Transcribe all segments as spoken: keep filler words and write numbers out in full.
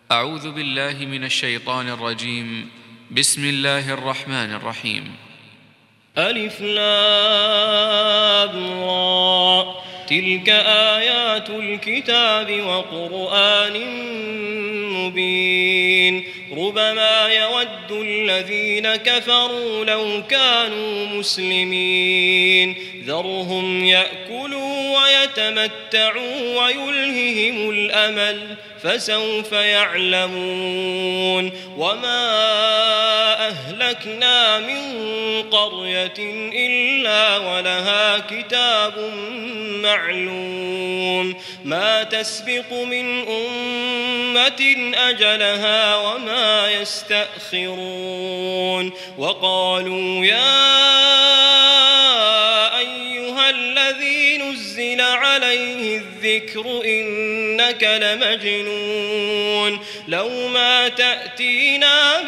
أعوذ بالله من الشيطان الرجيم. بسم الله الرحمن الرحيم. ألف لام را، تلك آيات الكتاب وقرآن مبين. ربما يود الذين كفروا لو كانوا مسلمين، ذرهم يأكلوا ويتمتعوا ويلههم الأمل، فسوف يعلمون. وما أهلكنا من قرية إلا ولها كتاب معلوم، ما تسبق من أمة أجلها وما يستأخرون. وقالوا يا أيها الذي نزل عليه الذكر إنك لمجنون، لو ما تأتينا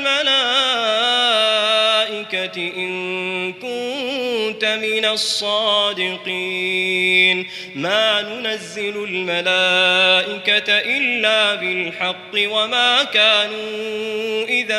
بالملائكة إن كنت من الصادقين. ما ننزل الملائكة إلا بالحق وما كانوا إذا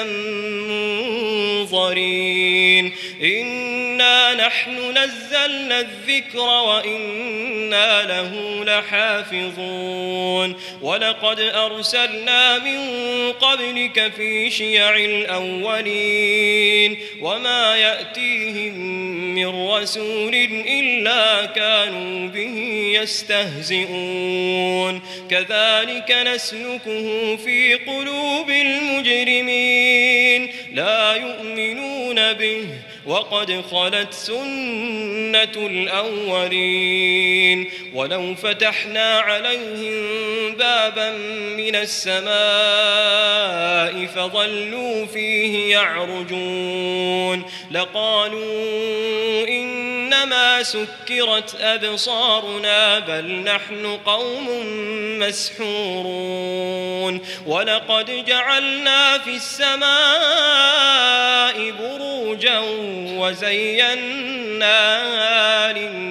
منظرين. إنا نحن نزلنا الذكر وإنا له لحافظون. ولقد أرسلنا من قبلك في شيع الأولين، وما يأتيهم من رسول إلا كانوا به يستهزئون. كذلك نسلكه في قلوب المجرمين، لا يؤمنون به وقد خلت سنة الأولين. ولو فتحنا عليهم بابا من السماء فظلوا فيه يعرجون لقالوا إنما سكرت أبصارنا بل نحن قوم مسحورون. ولقد جعلنا في السماء بروجا وزيناها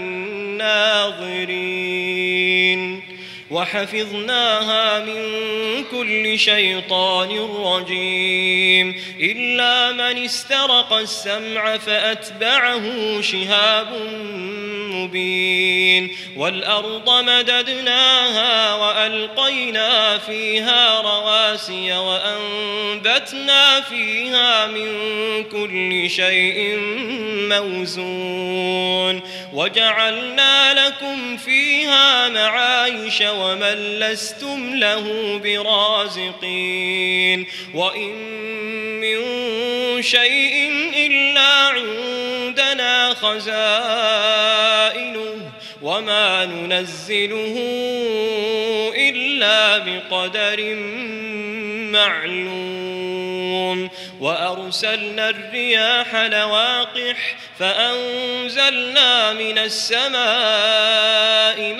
للناظرين وحفظناها من كل شيطان رجيم إلا من استرق السمع فأتبعه شهاب مبين. والأرض مددناها وألقينا فيها رواسي وأنبتنا فيها من كل شيء موزون وجعلنا لكم فيها معايش ومن لستم له برازقين. وإن من شيء إلا عندنا خزائنه وما ننزله إلا بقدر معلوم. وأرسلنا الرياح لواقح فأنزلنا من السماء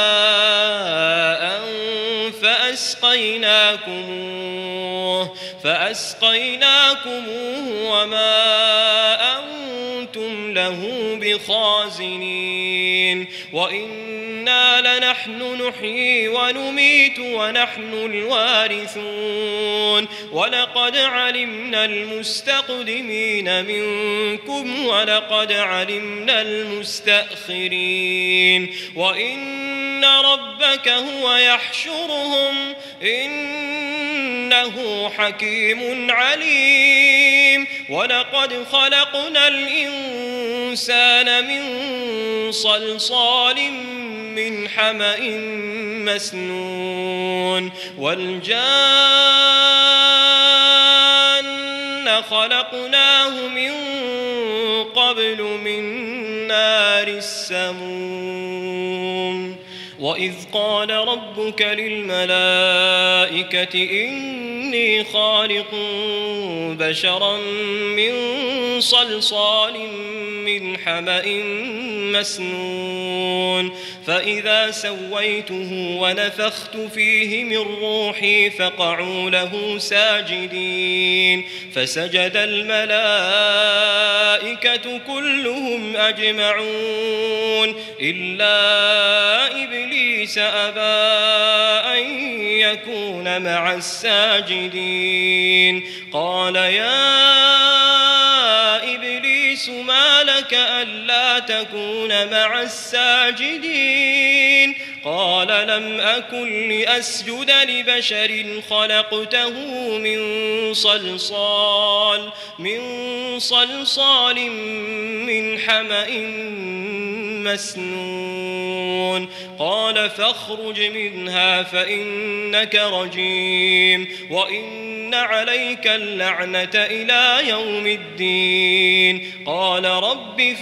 ماء فأسقيناكموه فأسقيناكموه وما أنتم له بخازنين. وإنا لنحن نحيي ونميت ونحن الوارثون. ولقد علمنا المستقدمين منكم ولقد علمنا المستأخرين. وإن ربك هو يحشرهم إنه حكيم عليم. ولقد خلقنا الإنسان من صلصال من حمأ مسنون والجان خلقناه من قبل من نار السموم. وإذ قال ربك للملائكة إن إني خالق بشرا من صلصال من حمأ مسنون فإذا سويته ونفخت فيه من روحي فقعوا له ساجدين فسجد الملائكة كلهم أجمعون إلا إبليس أبى أن يكون مع الساجدين قال يا إبليس ما لك ألا تكون مع الساجدين قال لم أكن لأسجد لبشر خلقته من صلصال من صلصال من حمأ مسنون قال فاخرج منها فإنك رجيم وإن عليك اللعنة إلى يوم الدين قال رب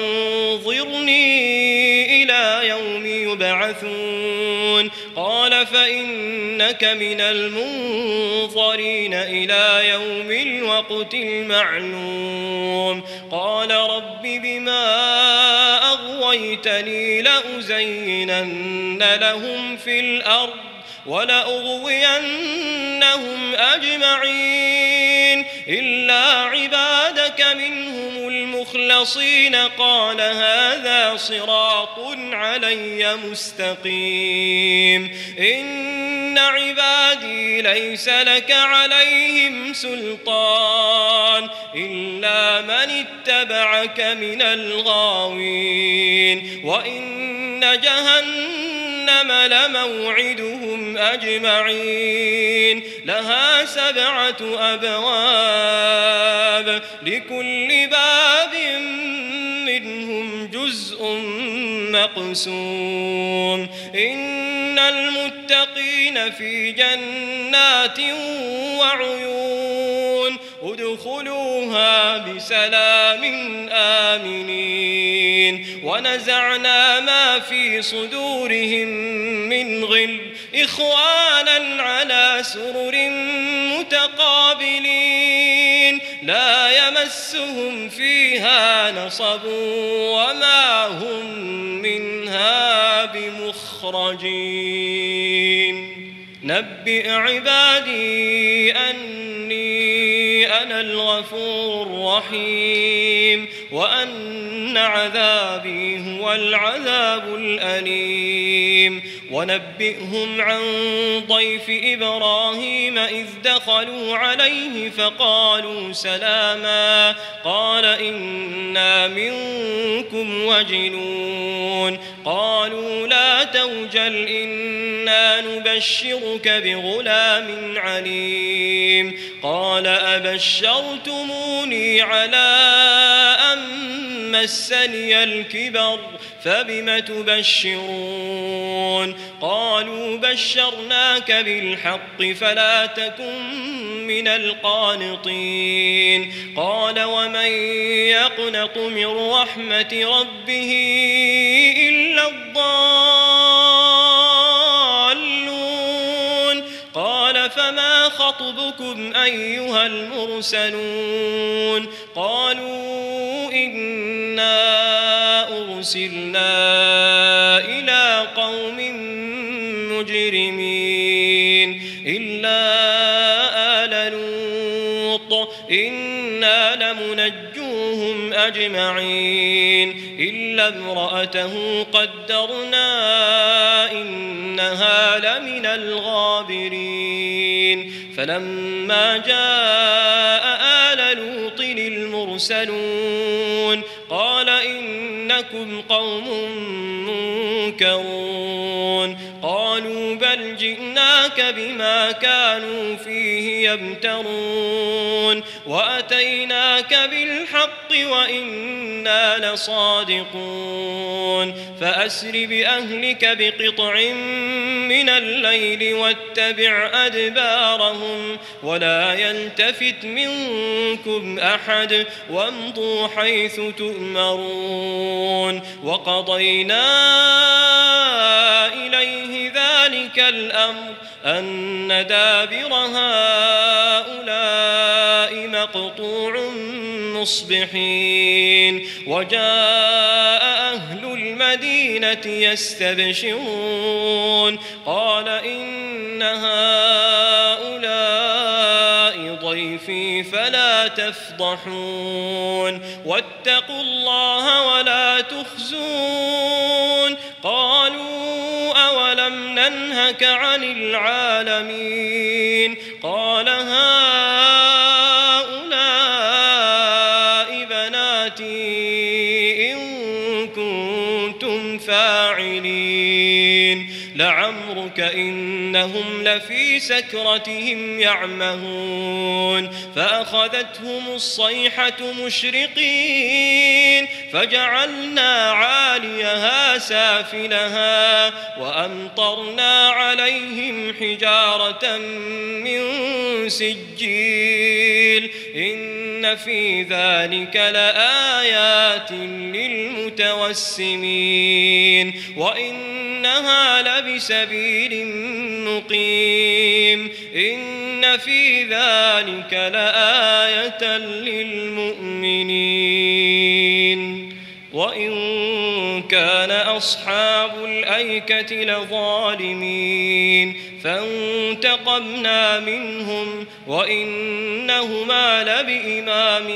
فأنظرني إلى يوم يبعثون قال فإنك من المنظرين إلى يوم الوقت المعلوم قال رب بما أغويتني لأزينن لهم في الأرض ولأغوينهم أجمعين إلا عبادك منهم المخلصين قال هذا صراط علي مستقيم إن عبادي ليس لك عليهم سلطان إلا من اتبعك من الغاوين وإن جهنم لموعدهم أجمعين لها سبعة أبواب لكل باب منهم جزء مقسوم إن المتقين في جنات وعيون ادخلوها بسلام آمنين ونزعنا ما في صدورهم من غل إخوانا على سرر متقابلين لا يمسهم فيها نصب وما هم منها بمخرجين نبئ عبادي أني أنا الغفور الرحيم وأن عذابي هو العذاب الأليم ونبئهم عن ضيف إبراهيم إذ دخلوا عليه فقالوا سلاما قال إنا منكم وجلون قالوا لا توجل إنا نبشرك بغلام عليم قال أبشرتموني على أن مسني الكبر فبم تبشرون قالوا بشرناك بالحق فلا تكن من القانطين قال ومن يقنط من رحمة ربه إلا الضالون قال فما خطبكم أيها المرسلون قالوا إنا أرسلنا إلى قوم مجرمين إلا آل لوط إنا لمنجوهم أجمعين إلا امرأته قدرنا إنها لمن الغابرين فلما جاء آل لوط المرسلون قال إنكم قوم منكرون قالوا بل جئناك بما كانوا فيه يمترون وأتيناك بالحق وإنا لصادقون فأسر بأهلك بقطع من الليل واتبع أدبارهم ولا يلتفت منكم أحد وامضوا حيث تؤمرون وقضينا إليه ذلك ذلك الأمر أن دابر هؤلاء مقطوع مصبحين وجاء أهل المدينة يستبشرون قال إن هؤلاء ضيفي فلا تفضحون واتقوا الله ولا تخزون قالوا أولم ننهك عن العالمين قال هؤلاء بناتي إن كنتم فاعلين لعمرك إنهم لفي سكرتهم يعمهون فأخذتهم الصيحة مشرقين فجعلنا عاليها سافلها وأمطرنا عليهم حجارة من سجيل إن في ذلك لآيات للمتوسمين وإنها لبسبيل مقيم إن في ذلك لآية للمؤمنين وإن كان أصحاب الأيكة لظالمين فانتقمنا منهم وإنهما لبإمام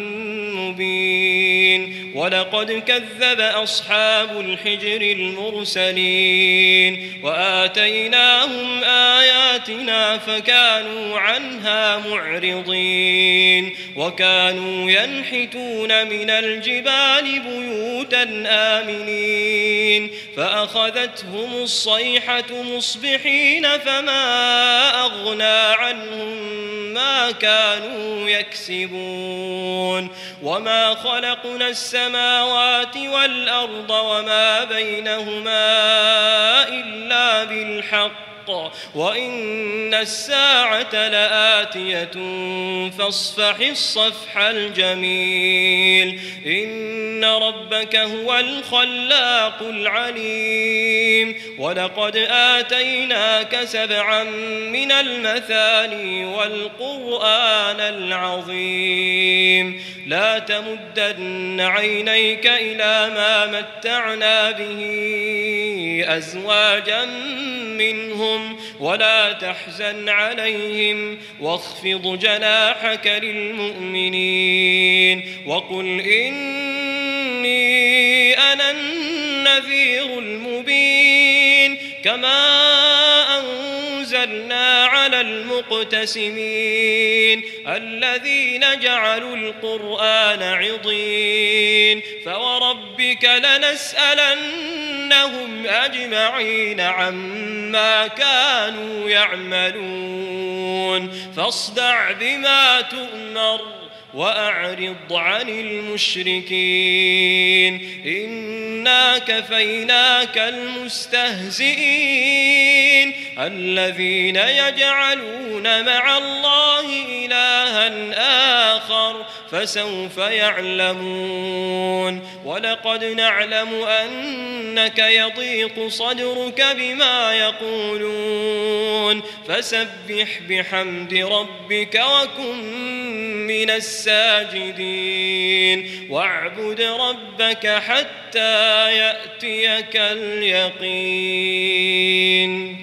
مبين ولقد كذب أصحاب الحجر المرسلين وآتيناهم آياتنا فكانوا عنها معرضين وكانوا ينحتون من الجبال بيوتا آمنين فأخذتهم الصيحة مصبحين فما أغنى عنهم ما كانوا يكسبون وما خلقنا السماوات والأرض وما بينهما إلا بالحق وإن الساعة لآتية فاصفح الصفح الجميل إن ربك هو الخلاق العليم ولقد آتيناك سبعا من المثاني والقرآن العظيم لا تمدن عينيك إلى ما متعنا به أزواجا منهم ولا تحزن عليهم واخفض جناحك للمؤمنين وقل إني أنا النذير المبين كما أنزلنا على المقتسمين الذين جعلوا القرآن عضين فوربك لنسألنهم أجمعين عما كانوا يعملون فاصدع بما تؤمر وأعرض عن المشركين إنا كفيناك المستهزئين الذين يجعلون مع الله إلها آخر فسوف يعلمون ولقد نعلم أنك يضيق صدرك بما يقولون فسبح بحمد ربك وكن من الساجدين واعبد ربك حتى يأتيك اليقين.